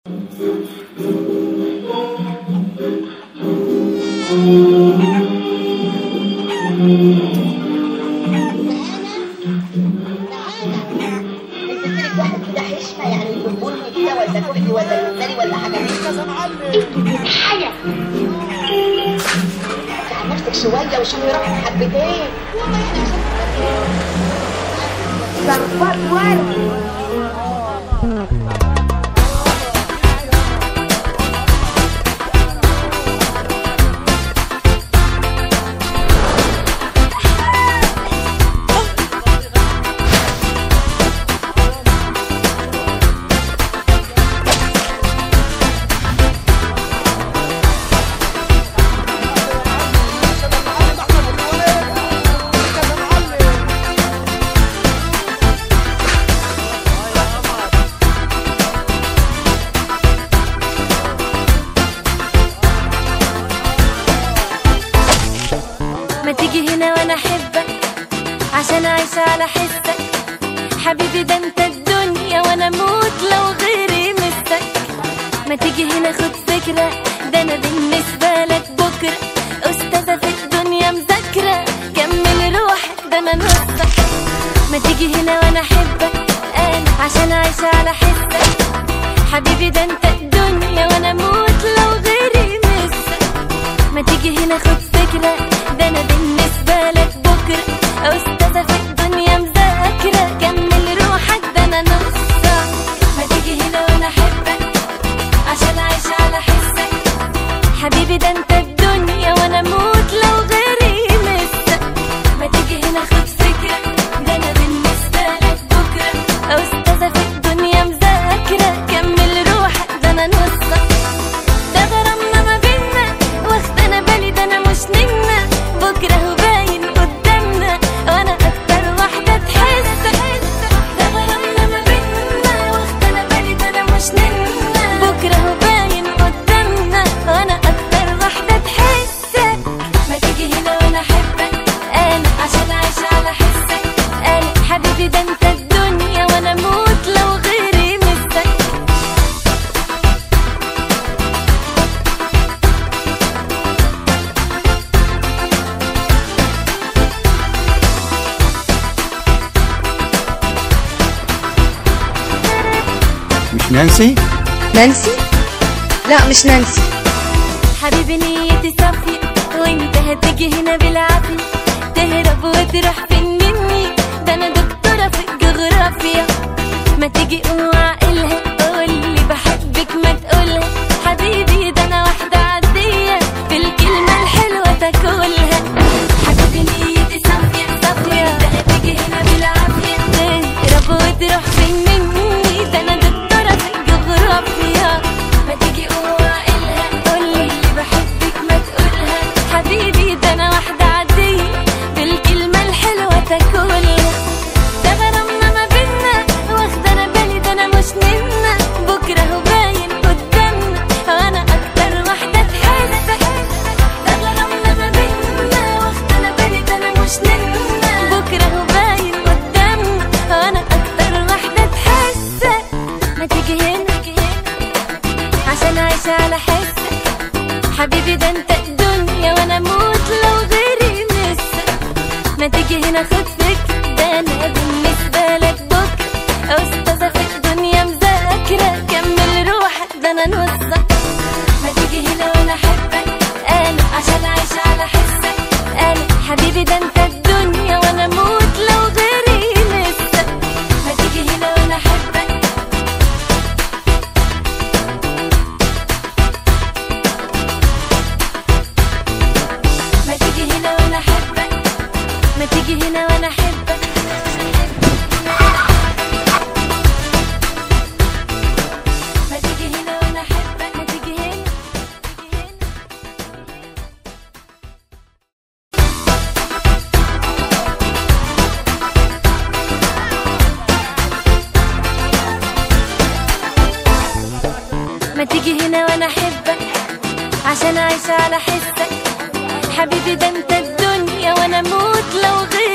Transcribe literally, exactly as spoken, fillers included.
شوية وشو يروح حبتين ضربات ورد. ما تيجي هنا وانا احبك عشان اعيش على حسك حبيبي، ده انت الدنيا وانا اموت لو غيري مسك. ما تيجي هنا خد فكرة، ده انا بالنسبة لك بكرة استاذة في الدنيا مذاكرة، كمل روحك ده انا نصك. ما تيجي هنا وانا احبك انا عشان اعيش على حسك حبيبي، ده انت الدنيا وانا اموت لو غيري مسك. ما تيجي هنا خد فكرة، ده انا بالنسبة لك بكرة استاذة في الدنيا مذاكرة، كمل روحك ده انا نصك. ما تيجي هنا وانا احبك عشان اعيش على حسك حبيبي، ده انت الدنيا وانا اموت لو غيري مسك. ما تيجي هنا خد فكرة، ده انا بالنسبة لك بكرة استاذة في الدنيا مذاكرة، كمل روحك ده انا نصك. ده غرامنا ما بينا واخد انا بالي، ده انا مش نمنا بكرة هو باين قدامنا وانا اكتر واحدة تحس. ده غرامنا ما بينا واخد انا بالي، ده انا مش نمنا بكرة هو باين قدامنا وانا اكتر واحدة تحس. ما تيجي هنا وانا احبك انا عشان اعيش على حسك انا حبيبي، ده انت الدنيا وانا اموت لو غيري مسك. مش نانسي؟ نانسي؟ لا مش نانسي. حبيبي نيتي صافية وانت هتيجي هنا بالعافية، تهرب وتروح فين مني، ده انا دكتورة في الجغرافيا. ما تيجي قوم وعقلها قولي بحبك ما تقولها حبيبي، ده انا واحدة عادية بالكلمة الحلوة تاكلها. حبيبي نيتي صافية صافية وانت هتيجي هنا بالعافية، تهرب وتروح فين مني، ده انا دكتورة في الجغرافيا. ما تيجي قوم وعقلها قولي بحبك ما تقولها حبيبي، ده انا واحدة عادية بالكلمة الحلوة تاكلها. ده غرامنا ما بينا واخد انا بالي، ده انا مش نمنا بكرة هو باين قدامنا وانا اكتر واحدة تحس. ده غرامنا ما بينا واخد انا بالي، ده انا مش نمنا بكرة هو باين قدامنا وانا اكتر واحدة تحس. ما تيجي هنا عشان اعيش على حسك حبيبي، ده انت الدنيا وانا اموت لو غيري مسك. ما تيجي هنا خد فكرة، ده انا بالنسبة لك بكرة استاذة في الدنيا مذاكرة، كمل روحك ده انا نصك. ما تيجي هنا وانا احبك انا عشان اعيش على حسك انا حبيبي، ده انت الدنيا وانا اموت لو غيري مسك. ما تيجي هنا وانا احبك ما تيجي هنا وانا احبك ما تيجي هنا وانا احبك ما تيجي هنا وانا احبك ما تيجي هنا ما تيجي هنا وانا احبك عشان اعيش على حسك حبيبي، ده انت الدنيا وانا اموت لو غيري